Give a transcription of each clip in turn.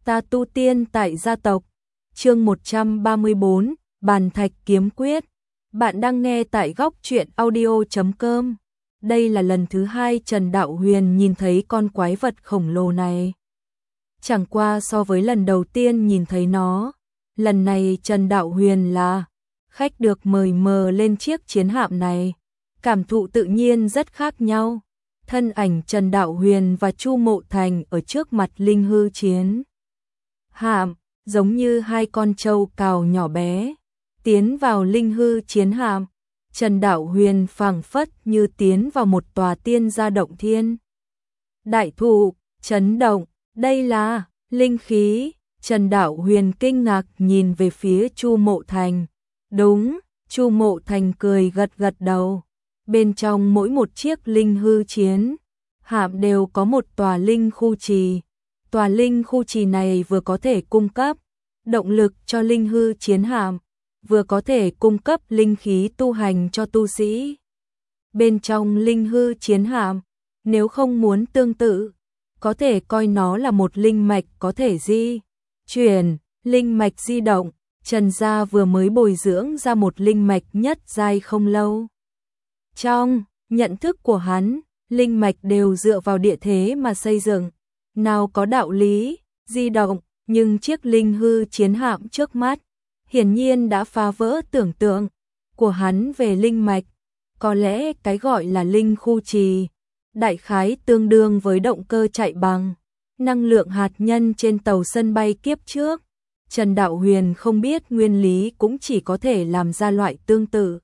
Ta tu tiên tại gia tộc. Chương 134, Bàn Thạch Kiếm Quyết. Bạn đang nghe tại góc truyện audio.com. Đây là lần thứ hai Trần Đạo Huyền nhìn thấy con quái vật khổng lồ này. Chẳng qua so với lần đầu tiên nhìn thấy nó, lần này Trần Đạo Huyền là khách được mời mờ lên chiếc chiến hạm này, cảm thụ tự nhiên rất khác nhau. Thân ảnh Trần Đạo Huyền và Chu Mộ Thành ở trước mặt linh hư chiến hạm, giống như hai con trâu cào nhỏ bé, tiến vào linh hư chiến hạm. Trần Đạo Huyền phảng phất như tiến vào một tòa tiên gia động thiên. Đại thụ, chấn động, đây là linh khí. Trần Đạo Huyền kinh ngạc nhìn về phía Chu Mộ Thành. Đúng, Chu Mộ Thành cười gật gật đầu. Bên trong mỗi một chiếc linh hư chiến hạm đều có một tòa linh khu trì. Tòa linh khu trì này vừa có thể cung cấp động lực cho linh hư chiến hạm, vừa có thể cung cấp linh khí tu hành cho tu sĩ. Bên trong linh hư chiến hạm, nếu không muốn tương tự, có thể coi nó là một linh mạch có thể di chuyển, linh mạch di động. Trần gia vừa mới bồi dưỡng ra một linh mạch nhất giai không lâu. Trong nhận thức của hắn, linh mạch đều dựa vào địa thế mà xây dựng, nào có đạo lý di động, nhưng chiếc linh hư chiến hạm trước mắt hiển nhiên đã phá vỡ tưởng tượng của hắn về linh mạch. Có lẽ cái gọi là linh khu trì, đại khái tương đương với động cơ chạy bằng năng lượng hạt nhân trên tàu sân bay kiếp trước. Trần Đạo Huyền không biết nguyên lý cũng chỉ có thể làm ra loại tương tự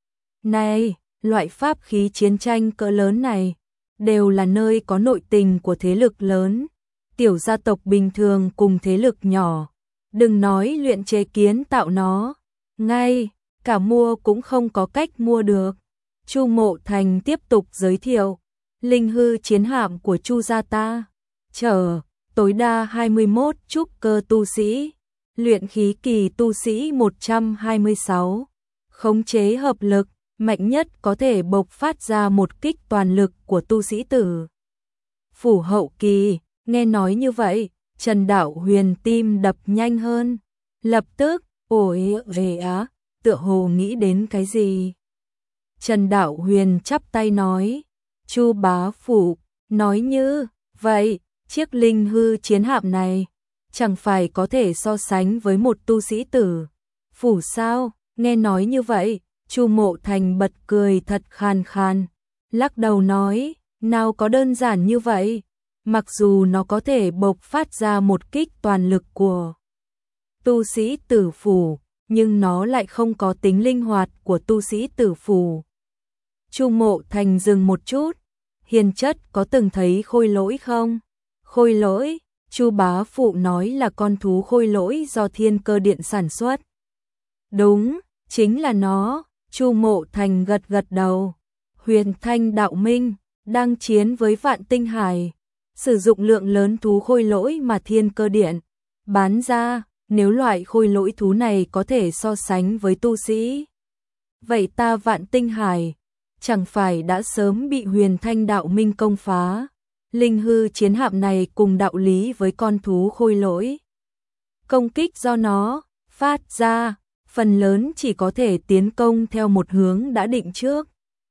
này. Loại pháp khí chiến tranh cỡ lớn này đều là nơi có nội tình của thế lực lớn. Tiểu gia tộc bình thường cùng thế lực nhỏ, đừng nói luyện chế kiến tạo nó, ngay cả mua cũng không có cách mua được. Chu Mộ Thành tiếp tục giới thiệu, linh hư chiến hạm của Chu gia ta chở tối đa 21 trúc cơ tu sĩ, luyện khí kỳ tu sĩ 126, khống chế hợp lực mạnh nhất có thể bộc phát ra một kích toàn lực của tu sĩ tử phủ hậu kỳ. Nghe nói như vậy, Trần Đạo Huyền tim đập nhanh hơn, lập tức ôi về á, tựa hồ nghĩ đến cái gì. Trần Đạo Huyền chắp tay nói, Chu bá phụ, nói như vậy, chiếc linh hư chiến hạm này chẳng phải có thể so sánh với một tu sĩ tử phủ sao? Nghe nói như vậy, Chu Mộ Thành bật cười thật khan khan, lắc đầu nói, nào có đơn giản như vậy. Mặc dù nó có thể bộc phát ra một kích toàn lực của tu sĩ tử phủ, nhưng nó lại không có tính linh hoạt của tu sĩ tử phủ. Chu Mộ Thành dừng một chút, hiền chất có từng thấy khôi lỗi không? Khôi lỗi, Chu bá phụ nói là con thú khôi lỗi do Thiên Cơ Điện sản xuất. Đúng, chính là nó. Chu Mộ Thành gật gật đầu. Huyền Thanh Đạo Minh đang chiến với Vạn Tinh Hải, sử dụng lượng lớn thú khôi lỗi mà Thiên Cơ Điện bán ra. Nếu loại khôi lỗi thú này có thể so sánh với tu sĩ, vậy ta Vạn Tinh Hải chẳng phải đã sớm bị Huyền Thanh Đạo Minh công phá. Linh hư chiến hạm này cùng đạo lý với con thú khôi lỗi. Công kích do nó phát ra, phần lớn chỉ có thể tiến công theo một hướng đã định trước.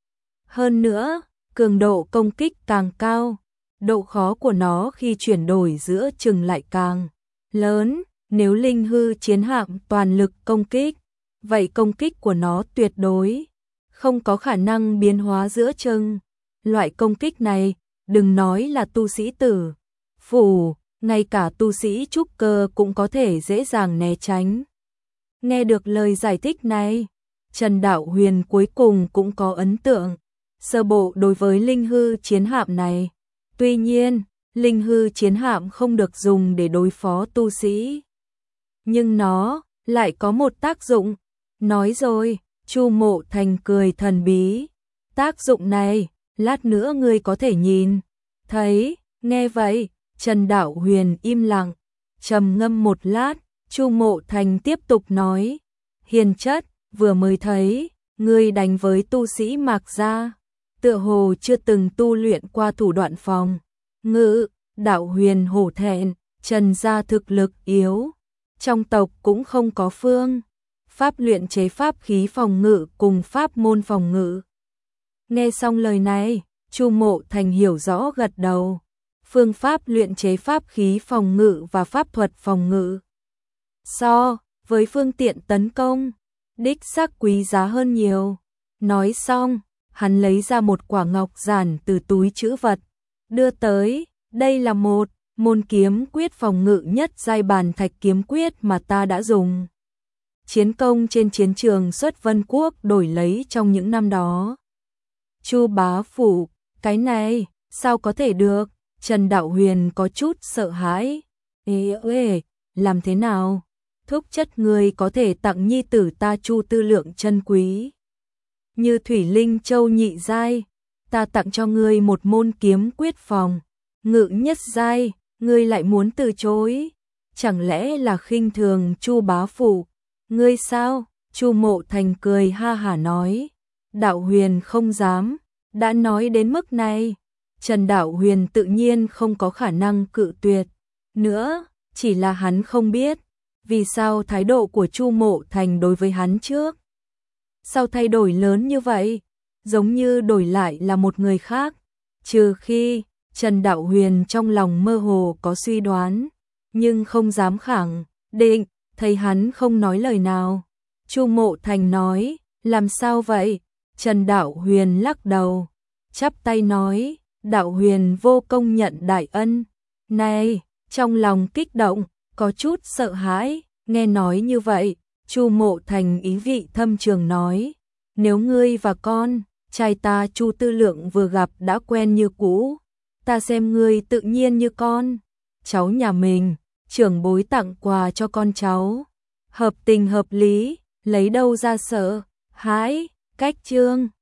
Hơn nữa, cường độ công kích càng cao, độ khó của nó khi chuyển đổi giữa chừng lại càng lớn. Nếu linh hư chiến hạm toàn lực công kích, vậy công kích của nó tuyệt đối không có khả năng biến hóa giữa chừng. Loại công kích này, đừng nói là tu sĩ tử phủ, ngay cả tu sĩ trúc cơ cũng có thể dễ dàng né tránh. Nghe được lời giải thích này, Trần Đạo Huyền cuối cùng cũng có ấn tượng sơ bộ đối với linh hư chiến hạm này. Tuy nhiên, linh hư chiến hạm không được dùng để đối phó tu sĩ, nhưng nó lại có một tác dụng. Nói rồi, Chu Mộ Thành cười thần bí, tác dụng này, lát nữa ngươi có thể nhìn thấy. Nghe vậy, Trần Đạo Huyền im lặng, trầm ngâm một lát. Chu Mộ Thành tiếp tục nói, hiền chất, vừa mới thấy ngươi đánh với tu sĩ Mạc gia, tựa hồ chưa từng tu luyện qua thủ đoạn phòng ngự. Đạo Huyền hổ thẹn, Trần gia thực lực yếu, trong tộc cũng không có phương pháp luyện chế pháp khí phòng ngự cùng pháp môn phòng ngự. Nghe xong lời này, Chu Mộ Thành hiểu rõ gật đầu. Phương pháp luyện chế pháp khí phòng ngự và pháp thuật phòng ngự so với phương tiện tấn công, đích xác quý giá hơn nhiều. Nói xong, hắn lấy ra một quả ngọc giản từ túi trữ vật, đưa tới. Đây là một môn kiếm quyết phòng ngự nhất giai bàn thạch kiếm quyết mà ta đã dùng chiến công trên chiến trường xuất Vân Quốc đổi lấy trong những năm đó. Chu bá phụ, cái này, sao có thể được? Trần Đạo Huyền có chút sợ hãi. Ê, làm thế nào? Thúc chất người có thể tặng nhi tử ta Chu tư lượng chân quý như Thủy Linh Châu nhị giai, ta tặng cho ngươi một môn kiếm quyết phòng ngự nhất giai, ngươi lại muốn từ chối? Chẳng lẽ là khinh thường Chu bá phụ? Ngươi sao? Chu Mộ Thành cười ha hả nói. Đạo Huyền không dám, đã nói đến mức này, Trần Đạo Huyền tự nhiên không có khả năng cự tuyệt nữa, chỉ là hắn không biết vì sao thái độ của Chu Mộ Thành đối với hắn trước sao thay đổi lớn như vậy, giống như đổi lại là một người khác, trừ khi Trần Đạo Huyền trong lòng mơ hồ có suy đoán, nhưng không dám khẳng định, thấy hắn không nói lời nào. Chu Mộ Thành nói, làm sao vậy? Trần Đạo Huyền lắc đầu, chắp tay nói, Đạo Huyền vô công nhận đại ân. Này, trong lòng kích động, có chút sợ hãi, nghe nói như vậy, Chu Mộ Thành ý vị thâm trường nói, nếu ngươi và con trai ta Chu Tư Lượng vừa gặp đã quen như cũ, ta xem ngươi tự nhiên như con cháu nhà mình, trưởng bối tặng quà cho con cháu, hợp tình hợp lý, lấy đâu ra sợ hãi, cách trương.